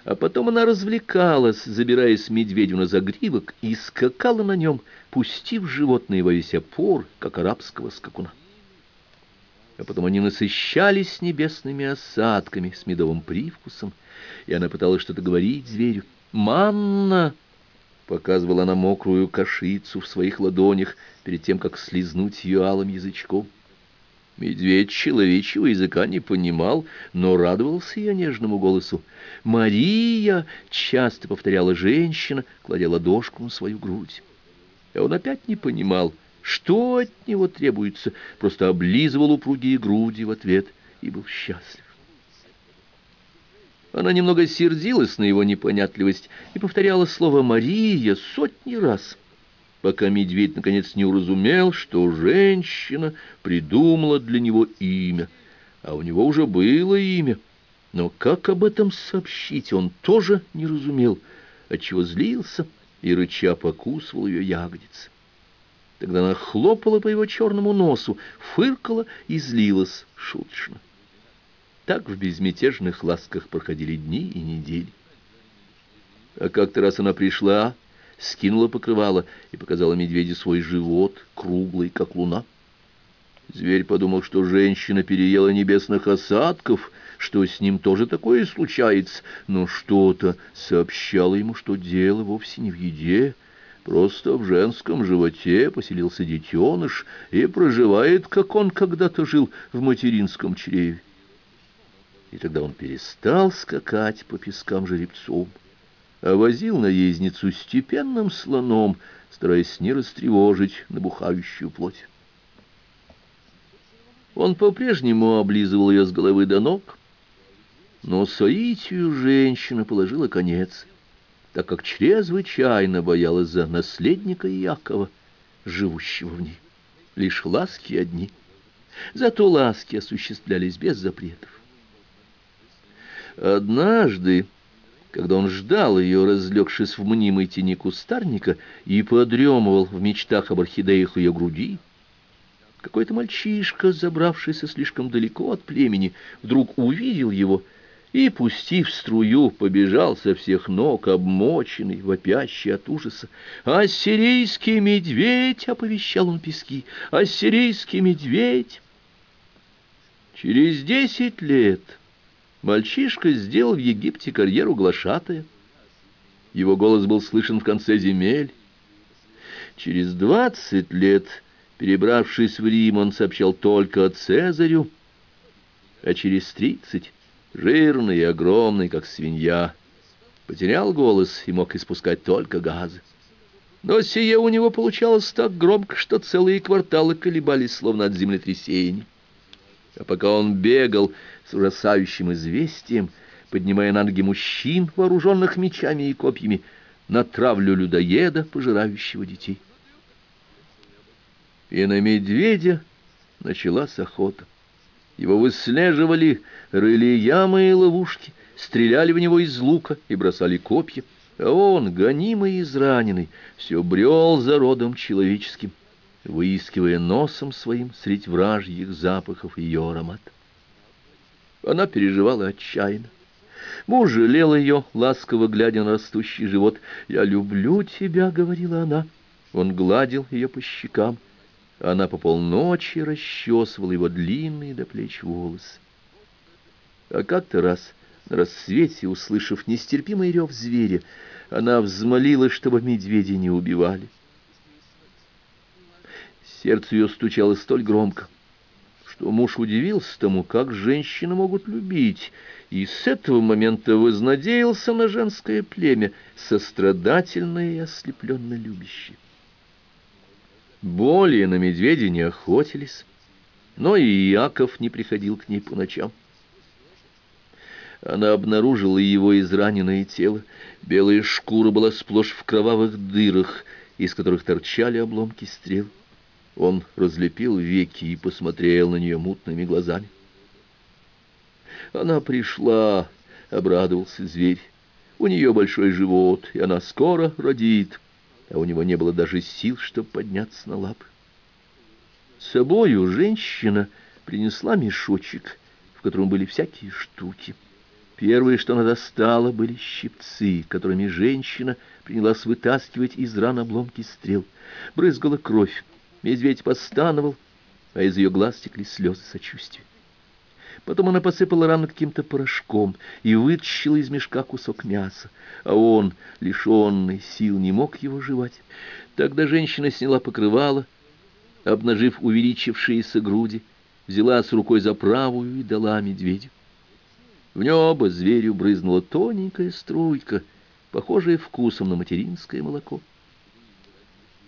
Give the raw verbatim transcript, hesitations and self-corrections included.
А потом она развлекалась, забираясь медведю на загривок, и скакала на нем, пустив животное во весь опор, как арабского скакуна. А потом они насыщались небесными осадками с медовым привкусом, и она пыталась что-то говорить зверю. «Манна!» — показывала она мокрую кашицу в своих ладонях перед тем, как слизнуть ее алым язычком. Медведь человечьего языка не понимал, но радовался ее нежному голосу. «Мария!» — часто повторяла женщина, кладя ладошку на свою грудь. А он опять не понимал, что от него требуется, просто облизывал упругие груди в ответ и был счастлив. Она немного сердилась на его непонятливость и повторяла слово «Мария» сотни раз, пока медведь наконец не уразумел, что женщина придумала для него имя, а у него уже было имя. Но как об этом сообщить, он тоже не разумел, отчего злился и рыча покусывал ее ягодицы. Тогда она хлопала по его черному носу, фыркала и злилась шуточно. Так в безмятежных ласках проходили дни и недели. А как-то раз она пришла, скинула покрывало и показала медведю свой живот, круглый, как луна. Зверь подумал, что женщина переела небесных осадков, что с ним тоже такое случается, но что-то сообщало ему, что дело вовсе не в еде, просто в женском животе поселился детеныш и проживает, как он когда-то жил в материнском чреве. И тогда он перестал скакать по пескам жеребцом, а возил наездницу степенным слоном, стараясь не растревожить набухающую плоть. Он по-прежнему облизывал ее с головы до ног, но соитию женщина положила конец, так как чрезвычайно боялась за наследника Иакова, живущего в ней. Лишь ласки одни, зато ласки осуществлялись без запретов. Однажды, когда он ждал ее, разлегшись в мнимой тени кустарника, и подремывал в мечтах об орхидеях ее груди, какой-то мальчишка, забравшийся слишком далеко от племени, вдруг увидел его и, пустив струю, побежал со всех ног, обмоченный, вопящий от ужаса. «Ассирийский медведь!» — оповещал он пески. «Ассирийский медведь!» Через десять лет мальчишка сделал в Египте карьеру глашатая. Его голос был слышен в конце земель. Через двадцать лет, перебравшись в Рим, он сообщал только Цезарю, а через тридцать, жирный и огромный, как свинья, потерял голос и мог испускать только газы. Но сие у него получалось так громко, что целые кварталы колебались, словно от землетрясения. А пока он бегал с ужасающим известием, поднимая на ноги мужчин, вооруженных мечами и копьями, на травлю людоеда, пожирающего детей. И на медведя началась охота. Его выслеживали, рыли ямы и ловушки, стреляли в него из лука и бросали копья, а он, гонимый и израненный, все брел за родом человеческим, выискивая носом своим средь вражьих запахов ее аромат. Она переживала отчаянно. Муж жалел ее, ласково глядя на растущий живот. «Я люблю тебя», — говорила она. Он гладил ее по щекам. Она по полночи расчесывала его длинные до плеч волосы. А как-то раз на рассвете, услышав нестерпимый рев зверя, она взмолилась, чтобы медведя не убивали. Сердце ее стучало столь громко, что муж удивился тому, как женщины могут любить, и с этого момента вознадеялся на женское племя, сострадательное и ослепленно любящее. Более на медведя не охотились, но и Иаков не приходил к ней по ночам. Она обнаружила его израненное тело. Белая шкура была сплошь в кровавых дырах, из которых торчали обломки стрел. Он разлепил веки и посмотрел на нее мутными глазами. Она пришла, — обрадовался зверь. У нее большой живот, и она скоро родит, а у него не было даже сил, чтобы подняться на лапы. С собою женщина принесла мешочек, в котором были всякие штуки. Первое, что она достала, были щипцы, которыми женщина принялась вытаскивать из ран обломки стрел. Брызгала кровь, медведь постановал, а из ее глаз текли слезы сочувствия. Потом она посыпала рану каким-то порошком и вытащила из мешка кусок мяса, а он, лишенный сил, не мог его жевать. Тогда женщина сняла покрывало, обнажив увеличившиеся груди, взялась рукой за правую и дала медведю. В небо зверю брызнула тоненькая струйка, похожая вкусом на материнское молоко.